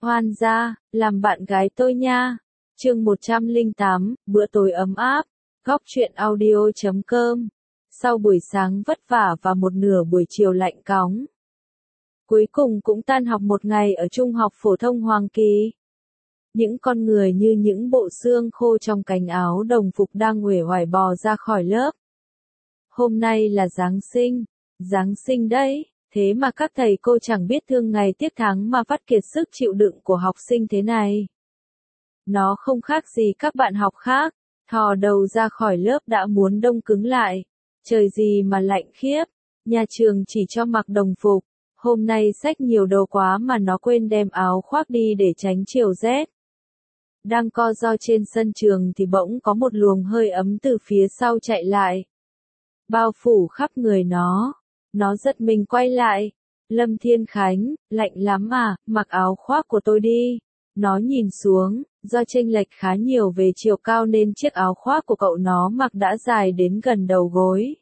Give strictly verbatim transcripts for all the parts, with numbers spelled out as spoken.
Hoan gia, làm bạn gái tôi nha. Chương một trăm lẻ tám, bữa tối ấm áp. Góc truyện audio chấm com. Sau buổi sáng vất vả và một nửa buổi chiều lạnh cóng, cuối cùng cũng tan học một ngày ở Trung học phổ thông Hoàng Kỳ. Những con người như những bộ xương khô trong cánh áo đồng phục đang uể oải bò ra khỏi lớp. Hôm nay là Giáng sinh. Giáng sinh đấy, thế mà các thầy cô chẳng biết thương ngày tiếc tháng mà vắt kiệt sức chịu đựng của học sinh thế này. Nó không khác gì các bạn học khác, thò đầu ra khỏi lớp đã muốn đông cứng lại. Trời gì mà lạnh khiếp, nhà trường chỉ cho mặc đồng phục. Hôm nay xách nhiều đồ quá mà nó quên đem áo khoác đi để tránh chiều rét. Đang co ro trên sân trường thì bỗng có một luồng hơi ấm từ phía sau chạy lại, bao phủ khắp người nó. Nó giật mình quay lại. Lâm Thiên Khánh, lạnh lắm à, mặc áo khoác của tôi đi. Nó nhìn xuống, do chênh lệch khá nhiều về chiều cao nên chiếc áo khoác của cậu nó mặc đã dài đến gần đầu gối.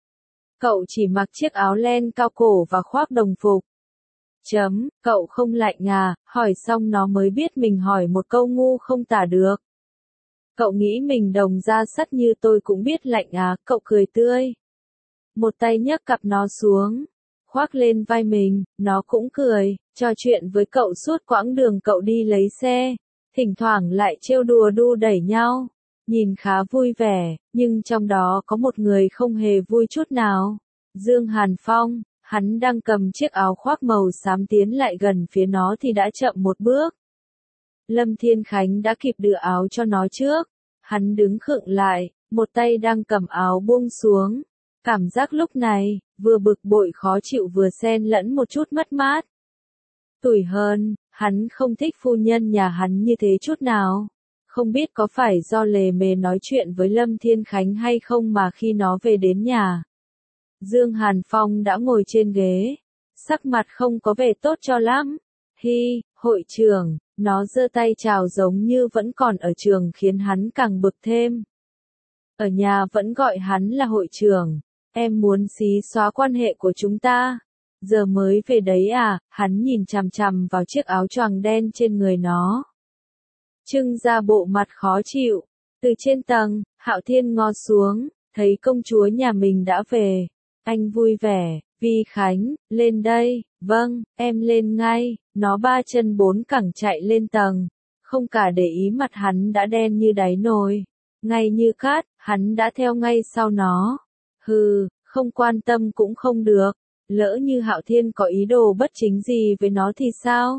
Cậu chỉ mặc chiếc áo len cao cổ và khoác đồng phục. Chấm, cậu không lạnh à, hỏi xong nó mới biết mình hỏi một câu ngu không tả được. Cậu nghĩ mình đồng da sắt như tôi cũng biết lạnh à, cậu cười tươi. Một tay nhấc cặp nó xuống, khoác lên vai mình, nó cũng cười, trò chuyện với cậu suốt quãng đường cậu đi lấy xe, thỉnh thoảng lại trêu đùa đu đẩy nhau, nhìn khá vui vẻ, nhưng trong đó có một người không hề vui chút nào. Dương Hàn Phong, hắn đang cầm chiếc áo khoác màu xám tiến lại gần phía nó thì đã chậm một bước. Lâm Thiên Khánh đã kịp đưa áo cho nó trước, hắn đứng khựng lại, một tay đang cầm áo buông xuống. Cảm giác lúc này, vừa bực bội khó chịu vừa xen lẫn một chút mất mát. Tủi hơn, hắn không thích phu nhân nhà hắn như thế chút nào. Không biết có phải do lề mề nói chuyện với Lâm Thiên Khánh hay không mà khi nó về đến nhà, Dương Hàn Phong đã ngồi trên ghế, sắc mặt không có vẻ tốt cho lắm. Hi, hội trưởng, nó giơ tay chào giống như vẫn còn ở trường khiến hắn càng bực thêm. Ở nhà vẫn gọi hắn là hội trưởng. Em muốn xí xóa quan hệ của chúng ta. Giờ mới về đấy à, hắn nhìn chằm chằm vào chiếc áo choàng đen trên người nó, trưng ra bộ mặt khó chịu. Từ trên tầng, Hạo Thiên ngó xuống, thấy công chúa nhà mình đã về. Anh vui vẻ, Vi Khánh, lên đây. Vâng, em lên ngay. Nó ba chân bốn cẳng chạy lên tầng, không cả để ý mặt hắn đã đen như đáy nồi. Ngay như cát, hắn đã theo ngay sau nó. Hừ, không quan tâm cũng không được. Lỡ như Hạo Thiên có ý đồ bất chính gì với nó thì sao?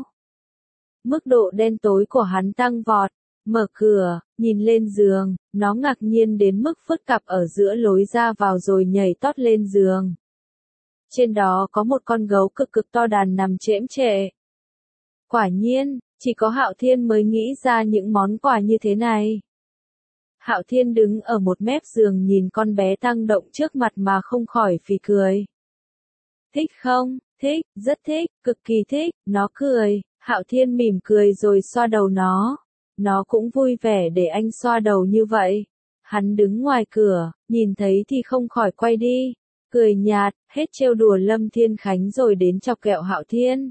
Mức độ đen tối của hắn tăng vọt. Mở cửa, nhìn lên giường, nó ngạc nhiên đến mức phức cặp ở giữa lối ra vào rồi nhảy tót lên giường. Trên đó có một con gấu cực cực to đàn nằm chễm chệ. Quả nhiên, chỉ có Hạo Thiên mới nghĩ ra những món quà như thế này. Hạo Thiên đứng ở một mép giường nhìn con bé tăng động trước mặt mà không khỏi phì cười. Thích không? Thích, rất thích, cực kỳ thích. Nó cười, Hạo Thiên mỉm cười rồi xoa đầu nó. Nó cũng vui vẻ để anh xoa đầu như vậy. Hắn đứng ngoài cửa, nhìn thấy thì không khỏi quay đi, cười nhạt, hết trêu đùa Lâm Thiên Khánh rồi đến chọc kẹo Hạo Thiên.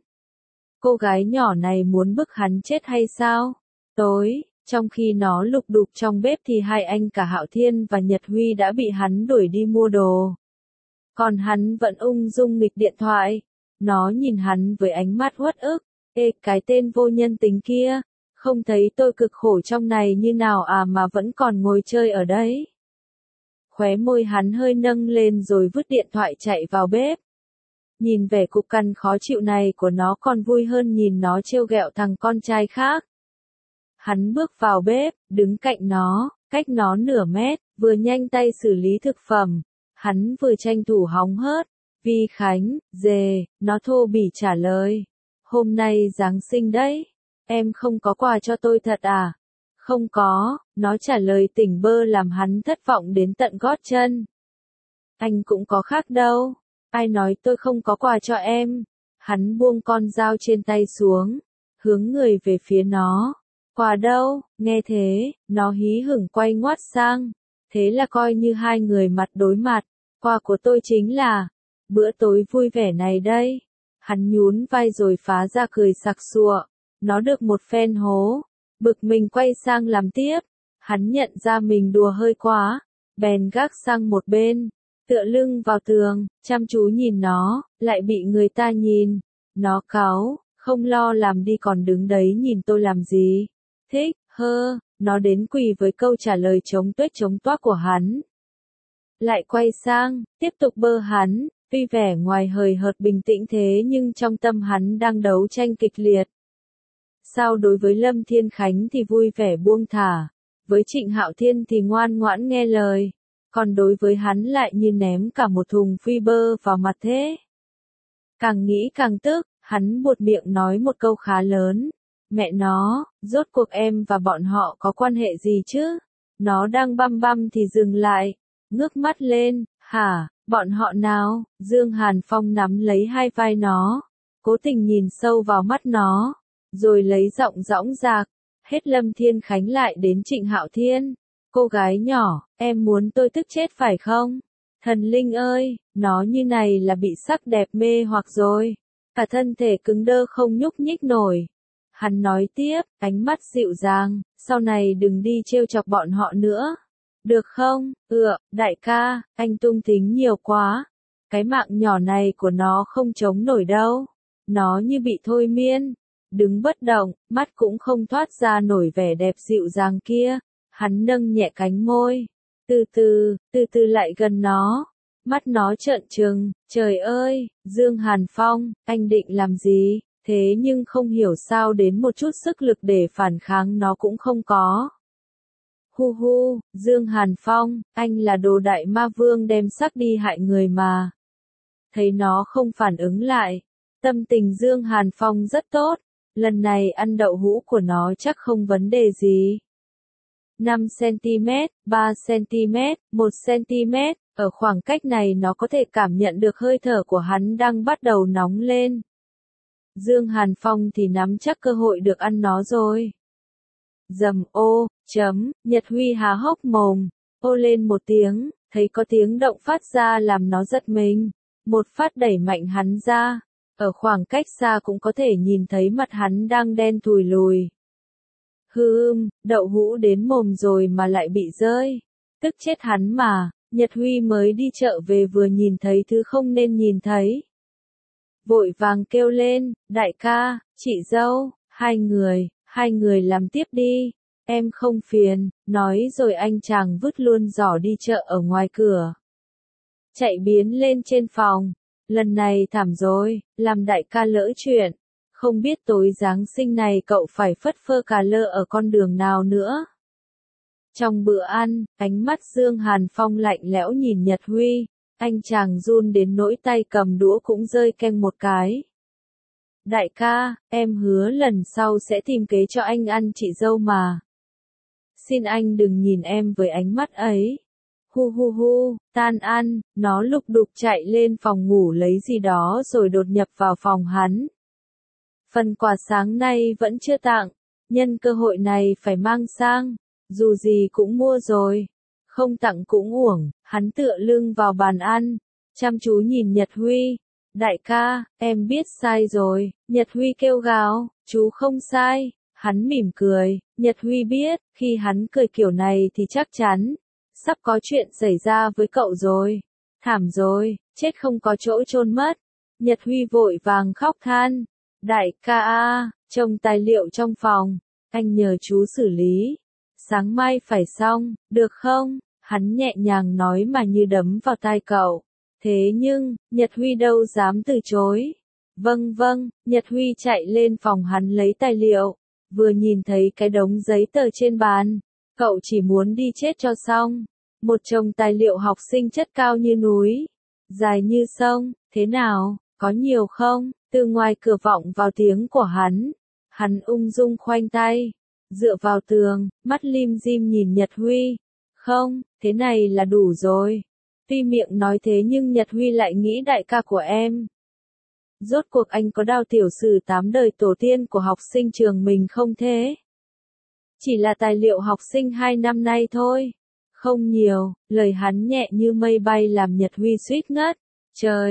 Cô gái nhỏ này muốn bức hắn chết hay sao? Tối, trong khi nó lục đục trong bếp thì hai anh cả Hạo Thiên và Nhật Huy đã bị hắn đuổi đi mua đồ. Còn hắn vẫn ung dung nghịch điện thoại. Nó nhìn hắn với ánh mắt uất ức. Ê, cái tên vô nhân tính kia, không thấy tôi cực khổ trong này như nào à mà vẫn còn ngồi chơi ở đấy. Khóe môi hắn hơi nâng lên rồi vứt điện thoại chạy vào bếp. Nhìn vẻ cục cằn khó chịu này của nó còn vui hơn nhìn nó trêu ghẹo thằng con trai khác. Hắn bước vào bếp, đứng cạnh nó, cách nó nửa mét, vừa nhanh tay xử lý thực phẩm. Hắn vừa tranh thủ hóng hớt. Vi Khánh, dề, nó thô bỉ trả lời. Hôm nay Giáng sinh đấy. Em không có quà cho tôi thật à? Không có, nó trả lời tỉnh bơ làm hắn thất vọng đến tận gót chân. Anh cũng có khác đâu. Ai nói tôi không có quà cho em? Hắn buông con dao trên tay xuống, hướng người về phía nó. Quà đâu? Nghe thế, nó hí hửng quay ngoắt sang. Thế là coi như hai người mặt đối mặt. Quà của tôi chính là bữa tối vui vẻ này đây. Hắn nhún vai rồi phá ra cười sặc sụa. nó được một phen hố, bực mình quay sang làm tiếp, hắn nhận ra mình đùa hơi quá, bèn gác sang một bên, tựa lưng vào tường, chăm chú nhìn nó, lại bị người ta nhìn, nó cáu, không lo làm đi còn đứng đấy nhìn tôi làm gì, thích, hơ, nó đến quỳ với câu trả lời chống tuếch chống toác của hắn. Lại quay sang, tiếp tục bơ hắn, tuy vẻ ngoài hời hợt bình tĩnh thế nhưng trong tâm hắn đang đấu tranh kịch liệt. Sao đối với Lâm Thiên Khánh thì vui vẻ buông thả, với Trịnh Hạo Thiên thì ngoan ngoãn nghe lời, còn đối với hắn lại như ném cả một thùng phi bơ vào mặt thế. Càng nghĩ càng tức, hắn buột miệng nói một câu khá lớn, mẹ nó, rốt cuộc em và bọn họ có quan hệ gì chứ? Nó đang băm băm thì dừng lại, ngước mắt lên, hả, bọn họ nào? Dương Hàn Phong nắm lấy hai vai nó, cố tình nhìn sâu vào mắt nó, rồi lấy giọng dõng dạc, hết Lâm Thiên Khánh lại đến Trịnh Hạo Thiên. Cô gái nhỏ, em muốn tôi tức chết phải không? Thần linh ơi, nó như này là bị sắc đẹp mê hoặc rồi. Cả thân thể cứng đơ không nhúc nhích nổi. Hắn nói tiếp, ánh mắt dịu dàng, sau này đừng đi trêu chọc bọn họ nữa. Được không? Ựa, đại ca, anh tung tính nhiều quá. Cái mạng nhỏ này của nó không chống nổi đâu. Nó như bị thôi miên. Đứng bất động, mắt cũng không thoát ra nổi vẻ đẹp dịu dàng kia. Hắn nâng nhẹ cánh môi. Từ từ, từ từ lại gần nó. Mắt nó trợn trừng, trời ơi, Dương Hàn Phong, anh định làm gì? Thế nhưng không hiểu sao đến một chút sức lực để phản kháng nó cũng không có. Hu hu, Dương Hàn Phong, anh là đồ đại ma vương đem sắc đi hại người mà. Thấy nó không phản ứng lại, tâm tình Dương Hàn Phong rất tốt, lần này ăn đậu hũ của nó chắc không vấn đề gì. năm xăng-ti-mét, ba xăng-ti-mét, một xăng-ti-mét, ở khoảng cách này nó có thể cảm nhận được hơi thở của hắn đang bắt đầu nóng lên. Dương Hàn Phong thì nắm chắc cơ hội được ăn nó rồi. Dầm ô, chấm, Nhật Huy há hốc mồm, ô lên một tiếng, thấy có tiếng động phát ra làm nó giật mình, một phát đẩy mạnh hắn ra, ở khoảng cách xa cũng có thể nhìn thấy mặt hắn đang đen thùi lùi. Hừm, đậu hũ đến mồm rồi mà lại bị rơi, tức chết hắn mà, Nhật Huy mới đi chợ về vừa nhìn thấy thứ không nên nhìn thấy. Vội vàng kêu lên, đại ca, chị dâu, hai người, hai người làm tiếp đi, em không phiền, nói rồi anh chàng vứt luôn giỏ đi chợ ở ngoài cửa. Chạy biến lên trên phòng, lần này thảm rồi, làm đại ca lỡ chuyện, không biết tối Giáng sinh này cậu phải phất phơ cà lơ ở con đường nào nữa. Trong bữa ăn, ánh mắt Dương Hàn Phong lạnh lẽo nhìn Nhật Huy. Anh chàng run đến nỗi tay cầm đũa cũng rơi keng một cái. Đại ca, em hứa lần sau sẽ tìm kế cho anh ăn chị dâu mà. Xin anh đừng nhìn em với ánh mắt ấy. Hu hu hu, tan ăn, nó lục đục chạy lên phòng ngủ lấy gì đó rồi đột nhập vào phòng hắn. Phần quà sáng nay vẫn chưa tặng, nhân cơ hội này phải mang sang, dù gì cũng mua rồi. Không tặng cũng uổng, hắn tựa lưng vào bàn ăn, chăm chú nhìn Nhật Huy. Đại ca, em biết sai rồi, Nhật Huy kêu gào, chú không sai, hắn mỉm cười, Nhật Huy biết, khi hắn cười kiểu này thì chắc chắn, sắp có chuyện xảy ra với cậu rồi, thảm rồi, chết không có chỗ chôn mất. Nhật Huy vội vàng khóc than, đại ca a, trông tài liệu trong phòng, anh nhờ chú xử lý. Sáng mai phải xong, được không? Hắn nhẹ nhàng nói mà như đấm vào tai cậu. Thế nhưng, Nhật Huy đâu dám từ chối. Vâng vâng, Nhật Huy chạy lên phòng hắn lấy tài liệu. Vừa nhìn thấy cái đống giấy tờ trên bàn. Cậu chỉ muốn đi chết cho xong. Một chồng tài liệu học sinh chất cao như núi. Dài như sông, thế nào, có nhiều không? Từ ngoài cửa vọng vào tiếng của hắn. Hắn ung dung khoanh tay. Dựa vào tường, mắt lim dim nhìn Nhật Huy. Không, thế này là đủ rồi. Tuy miệng nói thế nhưng Nhật Huy lại nghĩ đại ca của em. Rốt cuộc anh có đao tiểu sử tám đời tổ tiên của học sinh trường mình không thế? Chỉ là tài liệu học sinh hai năm nay thôi. Không nhiều, lời hắn nhẹ như mây bay làm Nhật Huy suýt ngất. Trời,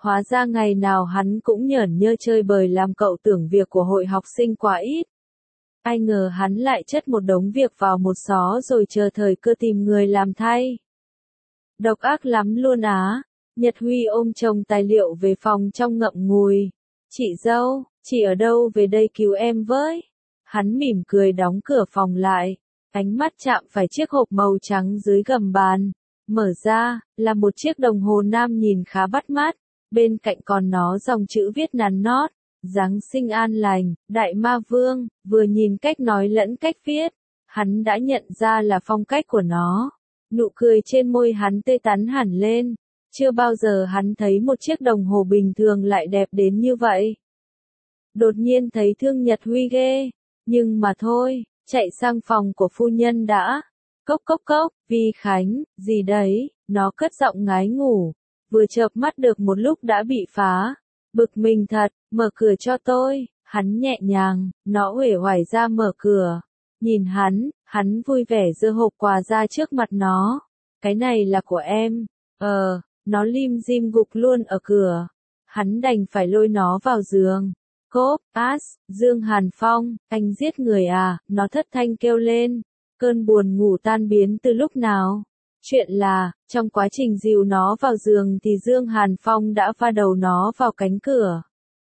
Hóa ra ngày nào hắn cũng nhởn nhơ chơi bời làm cậu tưởng việc của hội học sinh quá ít. Ai ngờ hắn lại chất một đống việc vào một xó rồi chờ thời cơ tìm người làm thay. Độc ác lắm luôn á. Nhật Huy ôm chồng tài liệu về phòng trong ngậm ngùi. Chị dâu, chị ở đâu về đây cứu em với. Hắn mỉm cười đóng cửa phòng lại. Ánh mắt chạm phải chiếc hộp màu trắng dưới gầm bàn. Mở ra, là một chiếc đồng hồ nam nhìn khá bắt mắt. Bên cạnh còn nó dòng chữ viết nắn nót. Giáng sinh an lành, Đại Ma Vương. Vừa nhìn cách nói lẫn cách viết, hắn đã nhận ra là phong cách của nó. Nụ cười trên môi hắn tươi tắn hẳn lên. Chưa bao giờ hắn thấy một chiếc đồng hồ bình thường lại đẹp đến như vậy. Đột nhiên thấy thương Nhật Huy ghê. Nhưng mà thôi, chạy sang phòng của phu nhân đã. Cốc cốc cốc, Vi Khánh, gì đấy, nó cất giọng ngái ngủ. Vừa chợp mắt được một lúc đã bị phá. Bực mình thật, mở cửa cho tôi. Hắn nhẹ nhàng, nó uể oải ra mở cửa. Nhìn hắn, hắn vui vẻ giơ hộp quà ra trước mặt nó. Cái này là của em. Ờ, nó lim dim gục luôn ở cửa. Hắn đành phải lôi nó vào giường. Cốp, ás, Dương Hàn Phong, anh giết người à, nó thất thanh kêu lên. Cơn buồn ngủ tan biến từ lúc nào? Chuyện là, trong quá trình dìu nó vào giường thì Dương Hàn Phong đã va đầu nó vào cánh cửa.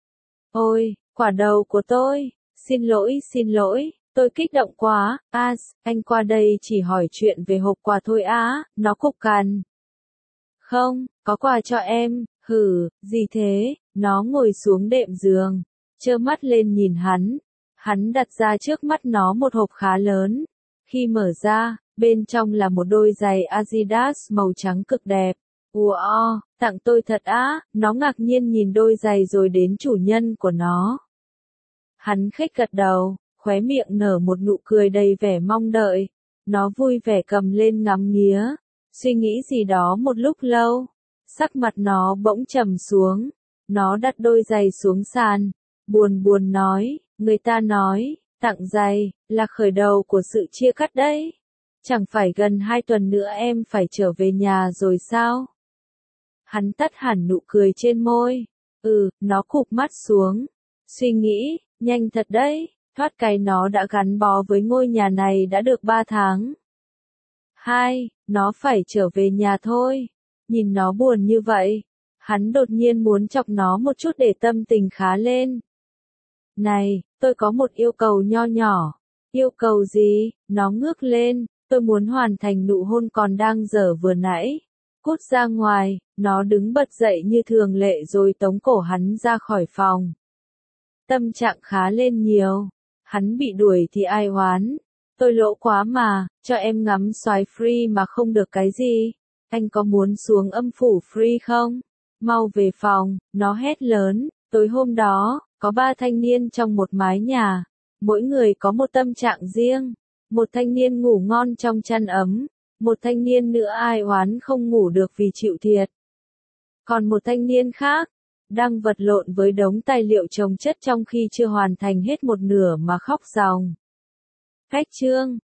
Ôi, quả đầu của tôi, xin lỗi xin lỗi, tôi kích động quá, As, anh qua đây chỉ hỏi chuyện về hộp quà thôi á, nó cục cằn. Không, có quà cho em, hử, gì thế, nó ngồi xuống đệm giường, trơ mắt lên nhìn hắn, hắn đặt ra trước mắt nó một hộp khá lớn, khi mở ra, bên trong là một đôi giày Adidas màu trắng cực đẹp. Wow, tặng tôi thật á, nó ngạc nhiên nhìn đôi giày rồi đến chủ nhân của nó. Hắn khích gật đầu, khóe miệng nở một nụ cười đầy vẻ mong đợi. Nó vui vẻ cầm lên ngắm nghía, suy nghĩ gì đó một lúc lâu. Sắc mặt nó bỗng trầm xuống, nó đặt đôi giày xuống sàn, buồn buồn nói, người ta nói, tặng giày, là khởi đầu của sự chia cắt đấy. Chẳng phải gần hai tuần nữa em phải trở về nhà rồi sao? Hắn tắt hẳn nụ cười trên môi. Ừ, nó cụp mắt xuống. Suy nghĩ, nhanh thật đấy, thoát cái nó đã gắn bó với ngôi nhà này đã được ba tháng. Hai, nó phải trở về nhà thôi. Nhìn nó buồn như vậy, hắn đột nhiên muốn chọc nó một chút để tâm tình khá lên. Này, tôi có một yêu cầu nho nhỏ. Yêu cầu gì? Nó ngước lên, tôi muốn hoàn thành nụ hôn còn đang dở vừa nãy. Cút ra ngoài, nó đứng bật dậy như thường lệ rồi tống cổ hắn ra khỏi phòng. Tâm trạng khá lên nhiều. Hắn bị đuổi thì ai oán. Tôi lỗ quá mà, cho em ngắm xoái free mà không được cái gì. Anh có muốn xuống âm phủ free không? Mau về phòng, nó hét lớn. Tối hôm đó, có ba thanh niên trong một mái nhà. Mỗi người có một tâm trạng riêng. Một thanh niên ngủ ngon trong chăn ấm. Một thanh niên nữa ai oán không ngủ được vì chịu thiệt. Còn một thanh niên khác, đang vật lộn với đống tài liệu chồng chất trong khi chưa hoàn thành hết một nửa mà khóc ròng. Cách chương